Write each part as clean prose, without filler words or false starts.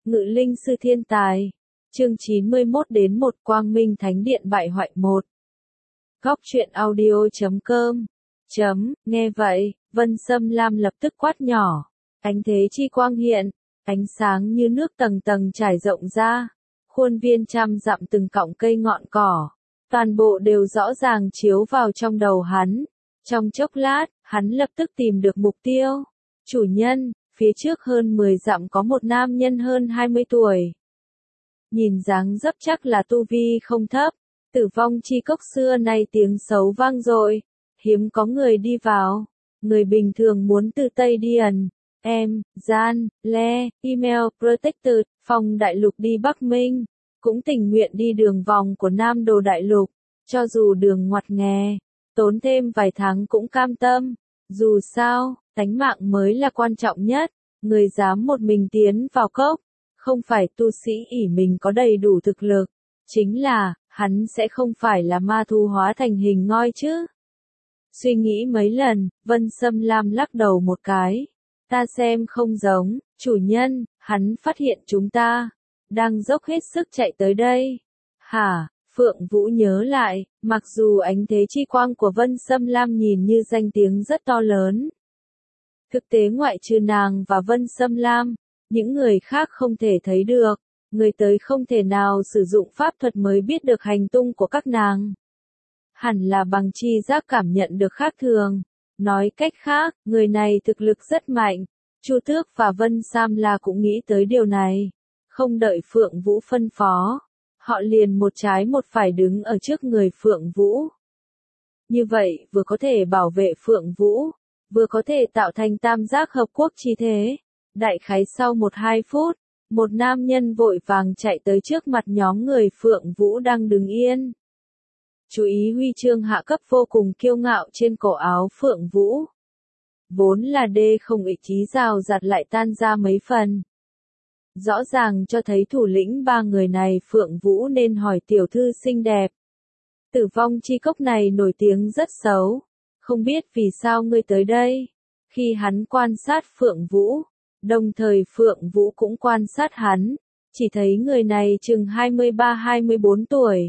Ngự linh sư thiên tài. Chương 91 đến 1 Quang Minh Thánh Điện bại hoại 1. Góc truyện audio.com. Nghe vậy, Vân Sâm Lam lập tức quát nhỏ. Ánh thế chi quang hiện, ánh sáng như nước tầng tầng trải rộng ra. Khuôn viên trăm dặm từng cọng cây ngọn cỏ. Toàn bộ đều rõ ràng chiếu vào trong đầu hắn. Trong chốc lát, hắn lập tức tìm được mục tiêu. Chủ nhân, phía trước hơn 10 dặm có một nam nhân hơn 20 tuổi. Nhìn dáng dấp chắc là tu vi không thấp. Tử vong chi cốc xưa nay tiếng xấu vang dội, hiếm có người đi vào. Người bình thường muốn từ Tây Điền, email protected, phòng đại lục đi Bắc Minh, cũng tình nguyện đi đường vòng của Nam Đồ đại lục, cho dù đường ngoặt nghè, tốn thêm vài tháng cũng cam tâm. Dù sao, tánh mạng mới là quan trọng nhất, người dám một mình tiến vào cốc, không phải tu sĩ ỷ mình có đầy đủ thực lực, chính là, hắn sẽ không phải là ma thu hóa thành hình ngoi chứ. Suy nghĩ mấy lần, Vân Sâm Lam lắc đầu một cái. Ta xem không giống, chủ nhân, hắn phát hiện chúng ta, đang dốc hết sức chạy tới đây. Hả, Phượng Vũ nhớ lại, mặc dù ánh thế chi quang của Vân Sâm Lam nhìn như danh tiếng rất to lớn. Thực tế ngoại trừ nàng và Vân Sâm Lam, những người khác không thể thấy được, người tới không thể nào sử dụng pháp thuật mới biết được hành tung của các nàng. Hẳn là bằng chi giác cảm nhận được khác thường. Nói cách khác, người này thực lực rất mạnh. Chu Tước và Vân Sam La cũng nghĩ tới điều này. Không đợi Phượng Vũ phân phó, họ liền một trái một phải đứng ở trước người Phượng Vũ. Như vậy, vừa có thể bảo vệ Phượng Vũ, vừa có thể tạo thành tam giác hợp quốc chi thế. Đại khái sau 1-2 phút, một nam nhân vội vàng chạy tới trước mặt nhóm người Phượng Vũ đang đứng yên. Chú ý huy chương hạ cấp vô cùng kiêu ngạo trên cổ áo Phượng Vũ. Vốn là đê không ý chí rào rạt lại tan ra mấy phần. Rõ ràng cho thấy thủ lĩnh ba người này Phượng Vũ nên hỏi tiểu thư xinh đẹp. Tử vong chi cốc này nổi tiếng rất xấu. Không biết vì sao ngươi tới đây. Khi hắn quan sát Phượng Vũ, đồng thời Phượng Vũ cũng quan sát hắn, chỉ thấy người này chừng 23-24 tuổi.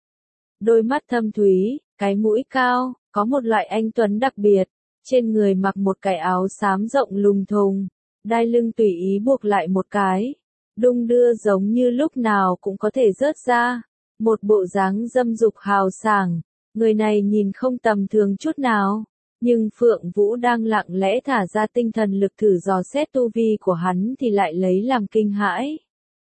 Đôi mắt thâm thúy, cái mũi cao, có một loại anh tuấn đặc biệt, trên người mặc một cái áo xám rộng lùng thùng, đai lưng tùy ý buộc lại một cái, đung đưa giống như lúc nào cũng có thể rớt ra, một bộ dáng dâm dục hào sảng, người này nhìn không tầm thường chút nào, nhưng Phượng Vũ đang lặng lẽ thả ra tinh thần lực thử dò xét tu vi của hắn thì lại lấy làm kinh hãi.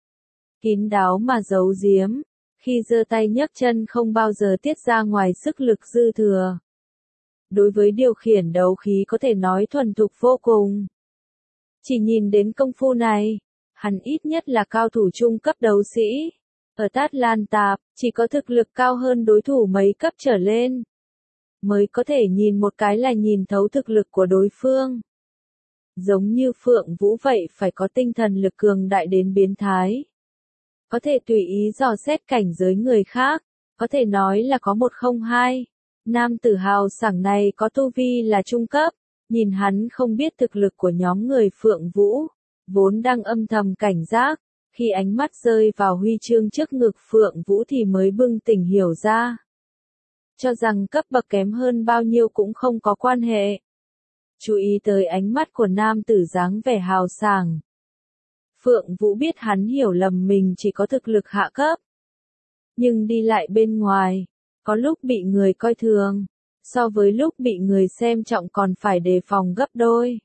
Kín đáo mà giấu giếm. Khi giơ tay nhấc chân không bao giờ tiết ra ngoài sức lực dư thừa. Đối với điều khiển đấu khí có thể nói thuần thục vô cùng. Chỉ nhìn đến công phu này, hắn ít nhất là cao thủ trung cấp đấu sĩ. Ở Tát Lan Tạp, chỉ có thực lực cao hơn đối thủ mấy cấp trở lên, mới có thể nhìn một cái là nhìn thấu thực lực của đối phương. Giống như Phượng Vũ vậy phải có tinh thần lực cường đại đến biến thái. Có thể tùy ý dò xét cảnh giới người khác, có thể nói là có 102. Nam tử hào sảng này có tu vi là trung cấp, nhìn hắn không biết thực lực của nhóm người Phượng Vũ, vốn đang âm thầm cảnh giác, khi ánh mắt rơi vào huy chương trước ngực Phượng Vũ thì mới bừng tỉnh hiểu ra. Cho rằng cấp bậc kém hơn bao nhiêu cũng không có quan hệ. Chú ý tới ánh mắt của nam tử dáng vẻ hào sảng. Phượng Vũ biết hắn hiểu lầm mình chỉ có thực lực hạ cấp. Nhưng đi lại bên ngoài, có lúc bị người coi thường, so với lúc bị người xem trọng còn phải đề phòng gấp đôi.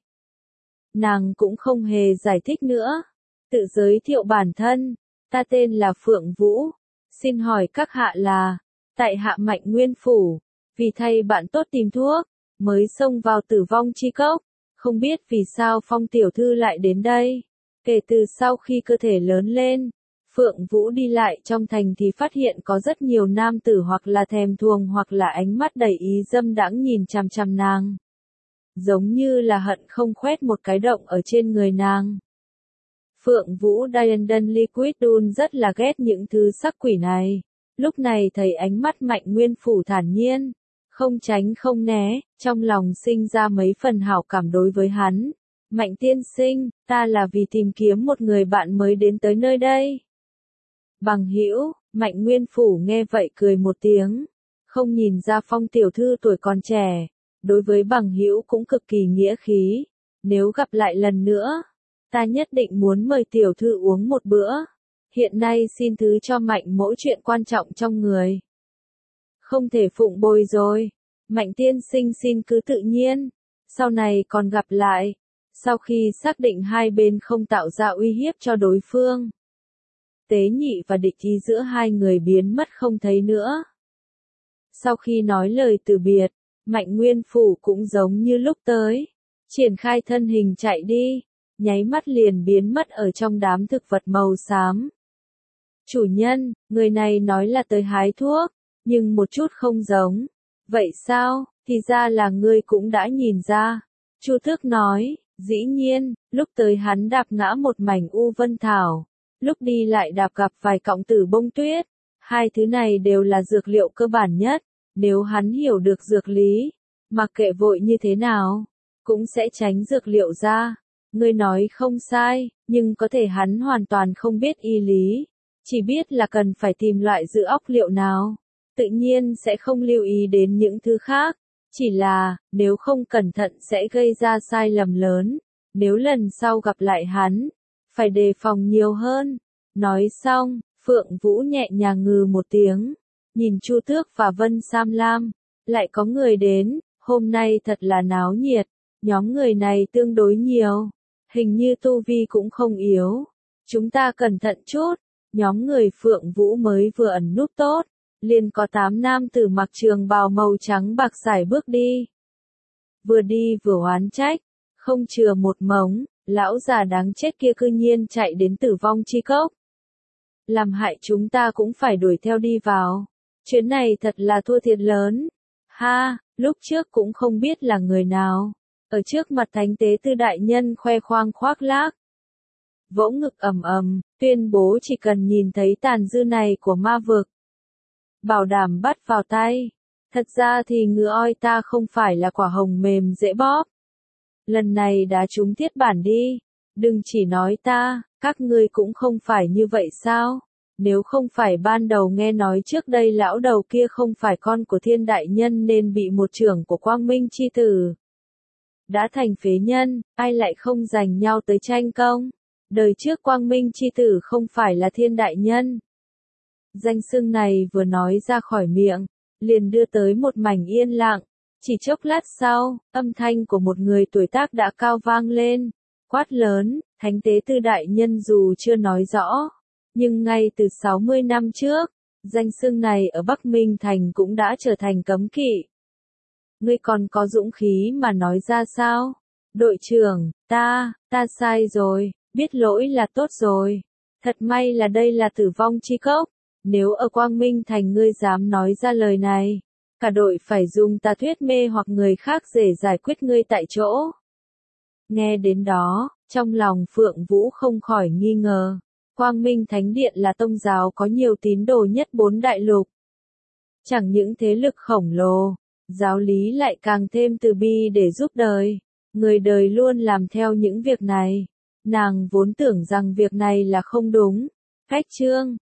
Nàng cũng không hề giải thích nữa. Tự giới thiệu bản thân, ta tên là Phượng Vũ, xin hỏi các hạ là, tại hạ Mạnh Nguyên Phủ, vì thay bạn tốt tìm thuốc, mới xông vào tử vong chi cốc, không biết vì sao Phong tiểu thư lại đến đây. Kể từ sau khi cơ thể lớn lên, Phượng Vũ đi lại trong thành thì phát hiện có rất nhiều nam tử hoặc là thèm thuồng hoặc là ánh mắt đầy ý dâm đãng nhìn chằm chằm nàng. Giống như là hận không khoét một cái động ở trên người nàng. Phượng Vũ Diandon Liquid Dun rất là ghét những thứ sắc quỷ này. Lúc này thấy ánh mắt Mạnh Nguyên Phủ thản nhiên, không tránh không né, trong lòng sinh ra mấy phần hảo cảm đối với hắn. Mạnh tiên sinh, ta là vì tìm kiếm một người bạn mới đến tới nơi đây. Bằng hữu, Mạnh Nguyên Phủ nghe vậy cười một tiếng. Không nhìn ra Phong tiểu thư tuổi còn trẻ, đối với bằng hữu cũng cực kỳ nghĩa khí. Nếu gặp lại lần nữa, ta nhất định muốn mời tiểu thư uống một bữa. Hiện nay xin thứ cho Mạnh mỗ chuyện quan trọng trong người. Không thể phụng bồi rồi. Mạnh tiên sinh xin cứ tự nhiên. Sau này còn gặp lại. Sau khi xác định hai bên không tạo ra uy hiếp cho đối phương, Tế Nhị và địch ý giữa hai người biến mất không thấy nữa. Sau khi nói lời từ biệt, Mạnh Nguyên Phủ cũng giống như lúc tới, triển khai thân hình chạy đi, nháy mắt liền biến mất ở trong đám thực vật màu xám. Chủ nhân, người này nói là tới hái thuốc, nhưng một chút không giống. Vậy sao, thì ra là ngươi cũng đã nhìn ra. Chu Tước nói, dĩ nhiên, lúc tới hắn đạp ngã một mảnh u vân thảo, lúc đi lại đạp gặp vài cọng tử bông tuyết. Hai thứ này đều là dược liệu cơ bản nhất, nếu hắn hiểu được dược lý, mặc kệ vội như thế nào, cũng sẽ tránh dược liệu ra. Ngươi nói không sai, nhưng có thể hắn hoàn toàn không biết y lý, chỉ biết là cần phải tìm loại dược óc liệu nào, tự nhiên sẽ không lưu ý đến những thứ khác, chỉ là, nếu không cẩn thận sẽ gây ra sai lầm lớn, nếu lần sau gặp lại hắn, phải đề phòng nhiều hơn. Nói xong, Phượng Vũ nhẹ nhàng ngừ một tiếng, nhìn Chu Tước và Vân Sam Lam, lại có người đến, hôm nay thật là náo nhiệt, nhóm người này tương đối nhiều, hình như tu vi cũng không yếu, chúng ta cẩn thận chút. Nhóm người Phượng Vũ mới vừa ẩn núp tốt, liền có 8 nam tử mặc trường bào màu trắng bạc sải bước đi. Vừa đi vừa oán trách, không chừa một mống, lão già đáng chết kia cư nhiên chạy đến Tử Vong Chi Cốc. Làm hại chúng ta cũng phải đuổi theo đi vào. Chuyến này thật là thua thiệt lớn. Ha, lúc trước cũng không biết là người nào. Ở trước mặt Thánh Tế Tư đại nhân khoe khoang khoác lác. Vỗ ngực ầm ầm, tuyên bố chỉ cần nhìn thấy tàn dư này của ma vực, bảo đảm bắt vào tay. Thật ra thì ngựa oi ta không phải là quả hồng mềm dễ bóp. Lần này đã trúng thiết bản đi. Đừng chỉ nói ta, các ngươi cũng không phải như vậy sao? Nếu không phải ban đầu nghe nói trước đây lão đầu kia không phải con của Thiên đại nhân nên bị một trưởng của Quang Minh chi tử đã thành phế nhân, ai lại không giành nhau tới tranh công? Đời trước Quang Minh chi tử không phải là Thiên đại nhân. Danh xưng này vừa nói ra khỏi miệng, liền đưa tới một mảnh yên lặng. Chỉ chốc lát sau, âm thanh của một người tuổi tác đã cao vang lên, quát lớn, Thánh Tế Tư đại nhân dù chưa nói rõ, nhưng ngay từ 60 năm trước, danh xưng này ở Bắc Minh Thành cũng đã trở thành cấm kỵ. Ngươi còn có dũng khí mà nói ra sao? Đội trưởng, ta sai rồi, biết lỗi là tốt rồi. Thật may là đây là Tử Vong Chi Cốc, nếu ở Quang Minh Thành ngươi dám nói ra lời này, cả đội phải dùng tà thuyết mê hoặc người khác để giải quyết ngươi tại chỗ. Nghe đến đó, trong lòng Phượng Vũ không khỏi nghi ngờ. Quang Minh Thánh Điện là tông giáo có nhiều tín đồ nhất 4 đại lục. Chẳng những thế lực khổng lồ, giáo lý lại càng thêm từ bi để giúp đời. Người đời luôn làm theo những việc này. Nàng vốn tưởng rằng việc này là không đúng. Cách chương